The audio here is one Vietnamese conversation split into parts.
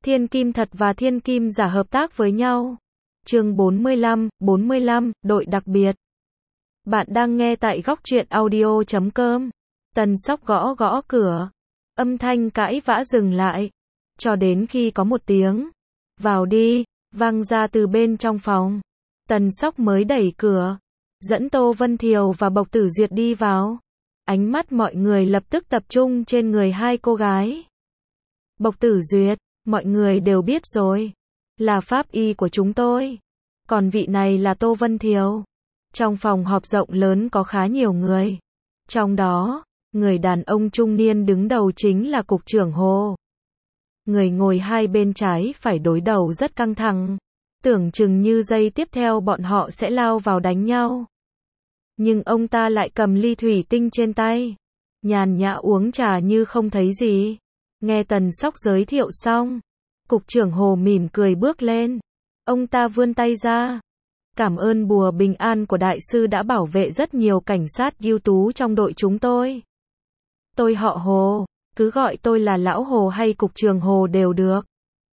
Thiên kim thật và thiên kim giả hợp tác với nhau. Chương 45, đội đặc biệt. Bạn đang nghe tại góc truyện audio.com. Tần Sóc gõ gõ cửa. Âm thanh cãi vã dừng lại. Cho đến khi có một tiếng "Vào đi" vang ra từ bên trong phòng. Tần Sóc mới đẩy cửa, dẫn Tô Vân Thiều và Bộc Tử Duyệt đi vào. Ánh mắt mọi người lập tức tập trung trên người hai cô gái. Bộc Tử Duyệt, mọi người đều biết rồi, là pháp y của chúng tôi. Còn vị này là Tô Vân Thiều. Trong phòng họp rộng lớn có khá nhiều người. Trong đó, người đàn ông trung niên đứng đầu chính là Cục trưởng Hồ. Người ngồi hai bên trái phải đối đầu rất căng thẳng. Tưởng chừng như giây tiếp theo bọn họ sẽ lao vào đánh nhau. Nhưng ông ta lại cầm ly thủy tinh trên tay, nhàn nhã uống trà như không thấy gì. Nghe Tần Sóc giới thiệu xong, Cục trưởng Hồ mỉm cười bước lên. Ông ta vươn tay ra. Cảm ơn bùa bình an của đại sư đã bảo vệ rất nhiều cảnh sát ưu tú trong đội chúng tôi. Tôi họ Hồ, cứ gọi tôi là Lão Hồ hay Cục trưởng Hồ đều được.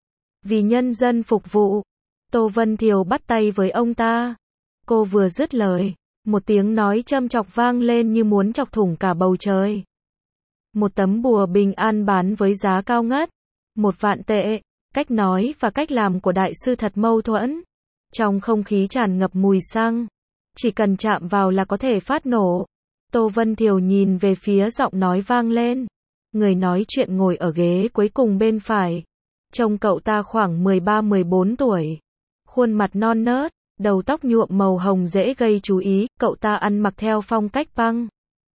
Vì nhân dân phục vụ. Tô Vân Thiều bắt tay với ông ta. Cô vừa dứt lời, một tiếng nói châm chọc vang lên như muốn chọc thủng cả bầu trời. Một tấm bùa bình an bán với giá cao ngất, 1.000 tệ. Cách nói và cách làm của đại sư thật mâu thuẫn. Trong không khí tràn ngập mùi xăng, chỉ cần chạm vào là có thể phát nổ. Tô Vân Thiều nhìn về phía giọng nói vang lên. Người nói chuyện ngồi ở ghế cuối cùng bên phải. Trông cậu ta khoảng 13-14 tuổi. Khuôn mặt non nớt, đầu tóc nhuộm màu hồng dễ gây chú ý. Cậu ta ăn mặc theo phong cách punk.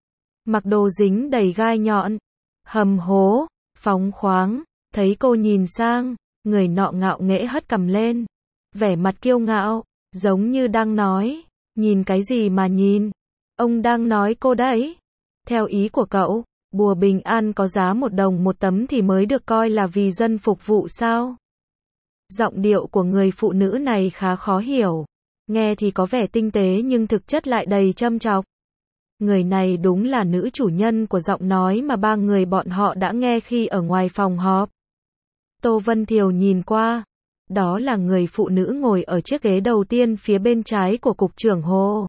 Mặc đồ dính đầy gai nhọn, hầm hố, phóng khoáng. Thấy cô nhìn sang, người nọ ngạo nghễ hất cằm lên, vẻ mặt kiêu ngạo, giống như đang nói, nhìn cái gì mà nhìn, ông đang nói cô đấy. Theo ý của cậu, bùa bình an có giá 1 đồng một tấm thì mới được coi là vì dân phục vụ sao? Giọng điệu của người phụ nữ này khá khó hiểu, nghe thì có vẻ tinh tế nhưng thực chất lại đầy châm chọc. Người này đúng là nữ chủ nhân của giọng nói mà ba người bọn họ đã nghe khi ở ngoài phòng họp. Tô Vân Thiều nhìn qua, đó là người phụ nữ ngồi ở chiếc ghế đầu tiên phía bên trái của Cục trưởng Hồ.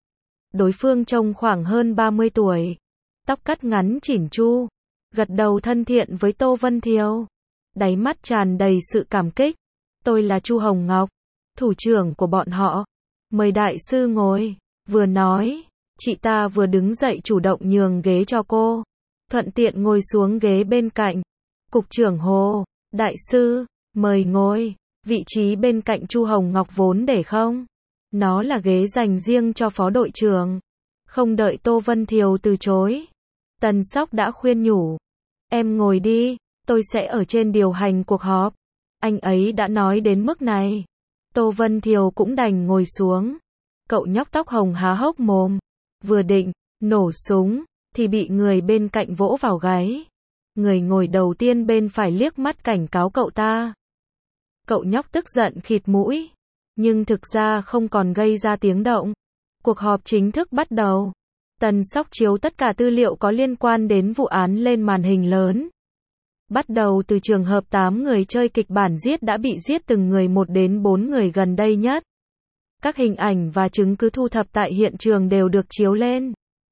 Đối phương trông khoảng hơn 30 tuổi, tóc cắt ngắn chỉn chu, gật đầu thân thiện với Tô Vân Thiều, đáy mắt tràn đầy sự cảm kích. Tôi là Chu Hồng Ngọc, thủ trưởng của bọn họ, mời đại sư ngồi. Vừa nói, chị ta vừa đứng dậy chủ động nhường ghế cho cô, thuận tiện ngồi xuống ghế bên cạnh. Cục trưởng Hồ, đại sư, mời ngồi. Vị trí bên cạnh Chu Hồng Ngọc vốn để không. Nó là ghế dành riêng cho phó đội trưởng. Không đợi Tô Vân Thiều từ chối, Tần Sóc đã khuyên nhủ. Em ngồi đi, tôi sẽ ở trên điều hành cuộc họp. Anh ấy đã nói đến mức này. Tô Vân Thiều cũng đành ngồi xuống. Cậu nhóc tóc hồng há hốc mồm, vừa định nổ súng thì bị người bên cạnh vỗ vào gáy. Người ngồi đầu tiên bên phải liếc mắt cảnh cáo cậu ta. Cậu nhóc tức giận khịt mũi, nhưng thực ra không còn gây ra tiếng động. Cuộc họp chính thức bắt đầu. Tần Sóc chiếu tất cả tư liệu có liên quan đến vụ án lên màn hình lớn. Bắt đầu từ trường hợp 8 người chơi kịch bản giết đã bị giết từng người một đến 4 người gần đây nhất. Các hình ảnh và chứng cứ thu thập tại hiện trường đều được chiếu lên.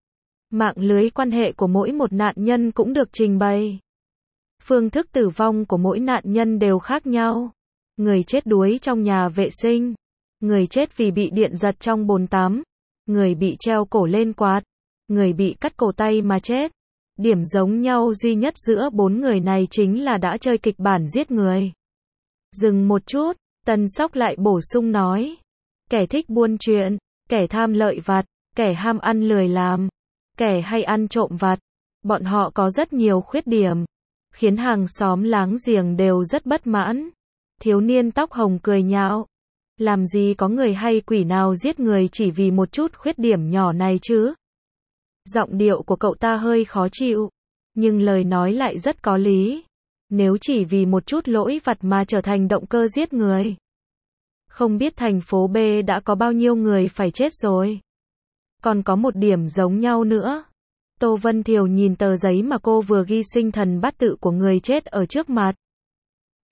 Mạng lưới quan hệ của mỗi một nạn nhân cũng được trình bày. Phương thức tử vong của mỗi nạn nhân đều khác nhau. Người chết đuối trong nhà vệ sinh, người chết vì bị điện giật trong bồn tắm, người bị treo cổ lên quạt, người bị cắt cổ tay mà chết. Điểm giống nhau duy nhất giữa 4 người này chính là đã chơi kịch bản giết người. Dừng một chút, Tần Sóc lại bổ sung nói. Kẻ thích buôn chuyện, kẻ tham lợi vặt, kẻ ham ăn lười làm, kẻ hay ăn trộm vặt. Bọn họ có rất nhiều khuyết điểm, khiến hàng xóm láng giềng đều rất bất mãn. Thiếu niên tóc hồng cười nhạo. Làm gì có người hay quỷ nào giết người chỉ vì một chút khuyết điểm nhỏ này chứ? Giọng điệu của cậu ta hơi khó chịu, nhưng lời nói lại rất có lý. Nếu chỉ vì một chút lỗi vặt mà trở thành động cơ giết người, không biết thành phố B đã có bao nhiêu người phải chết rồi. Còn có một điểm giống nhau nữa. Tô Vân Thiều nhìn tờ giấy mà cô vừa ghi sinh thần bát tự của người chết ở trước mặt.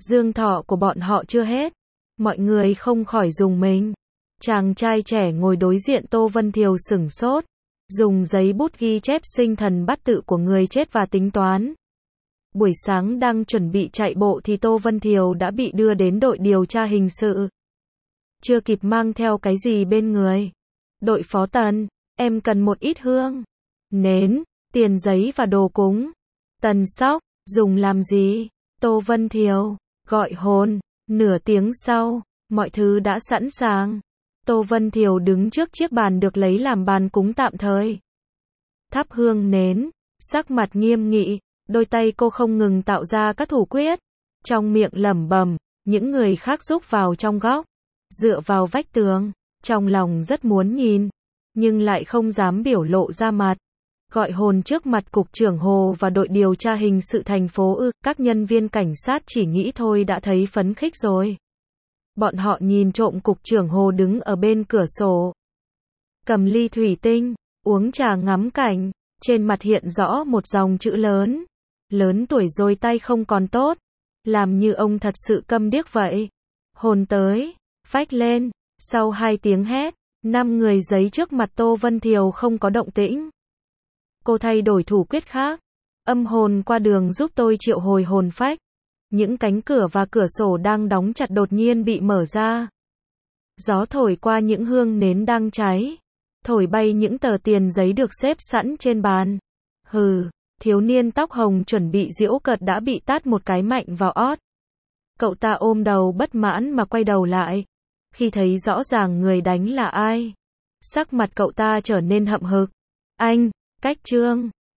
Dương thọ của bọn họ chưa hết. Mọi người không khỏi rùng mình. Chàng trai trẻ ngồi đối diện Tô Vân Thiều sửng sốt. Dùng giấy bút ghi chép sinh thần bát tự của người chết và tính toán. Buổi sáng đang chuẩn bị chạy bộ thì Tô Vân Thiều đã bị đưa đến đội điều tra hình sự. Chưa kịp mang theo cái gì bên người. Đội phó Tần, em cần một ít hương, nến, tiền giấy và đồ cúng. Tần Sóc, dùng làm gì? Tô Vân Thiều, gọi hồn. Nửa tiếng sau, mọi thứ đã sẵn sàng. Tô Vân Thiều đứng trước chiếc bàn được lấy làm bàn cúng tạm thời. Thắp hương nến, sắc mặt nghiêm nghị, đôi tay cô không ngừng tạo ra các thủ quyết. Trong miệng lẩm bẩm, những người khác rúc vào trong góc, dựa vào vách tường, trong lòng rất muốn nhìn, nhưng lại không dám biểu lộ ra mặt. Gọi hồn trước mặt cục trưởng Hồ và đội điều tra hình sự thành phố các nhân viên cảnh sát chỉ nghĩ thôi đã thấy phấn khích rồi. Bọn họ nhìn trộm cục trưởng Hồ đứng ở bên cửa sổ. Cầm ly thủy tinh, uống trà ngắm cảnh, trên mặt hiện rõ một dòng chữ lớn. Lớn tuổi rồi tay không còn tốt, làm như ông thật sự câm điếc vậy. Hồn tới, phách lên, sau 2 tiếng hét, 5 người giấy trước mặt Tô Vân Thiều không có động tĩnh. Cô thay đổi thủ quyết khác. Âm hồn qua đường giúp tôi triệu hồi hồn phách. Những cánh cửa và cửa sổ đang đóng chặt đột nhiên bị mở ra. Gió thổi qua những hương nến đang cháy. Thổi bay những tờ tiền giấy được xếp sẵn trên bàn. Hừ, thiếu niên tóc hồng chuẩn bị giễu cợt đã bị tát một cái mạnh vào ót. Cậu ta ôm đầu bất mãn mà quay đầu lại. Khi thấy rõ ràng người đánh là ai, sắc mặt cậu ta trở nên hậm hực. Anh, cách trương.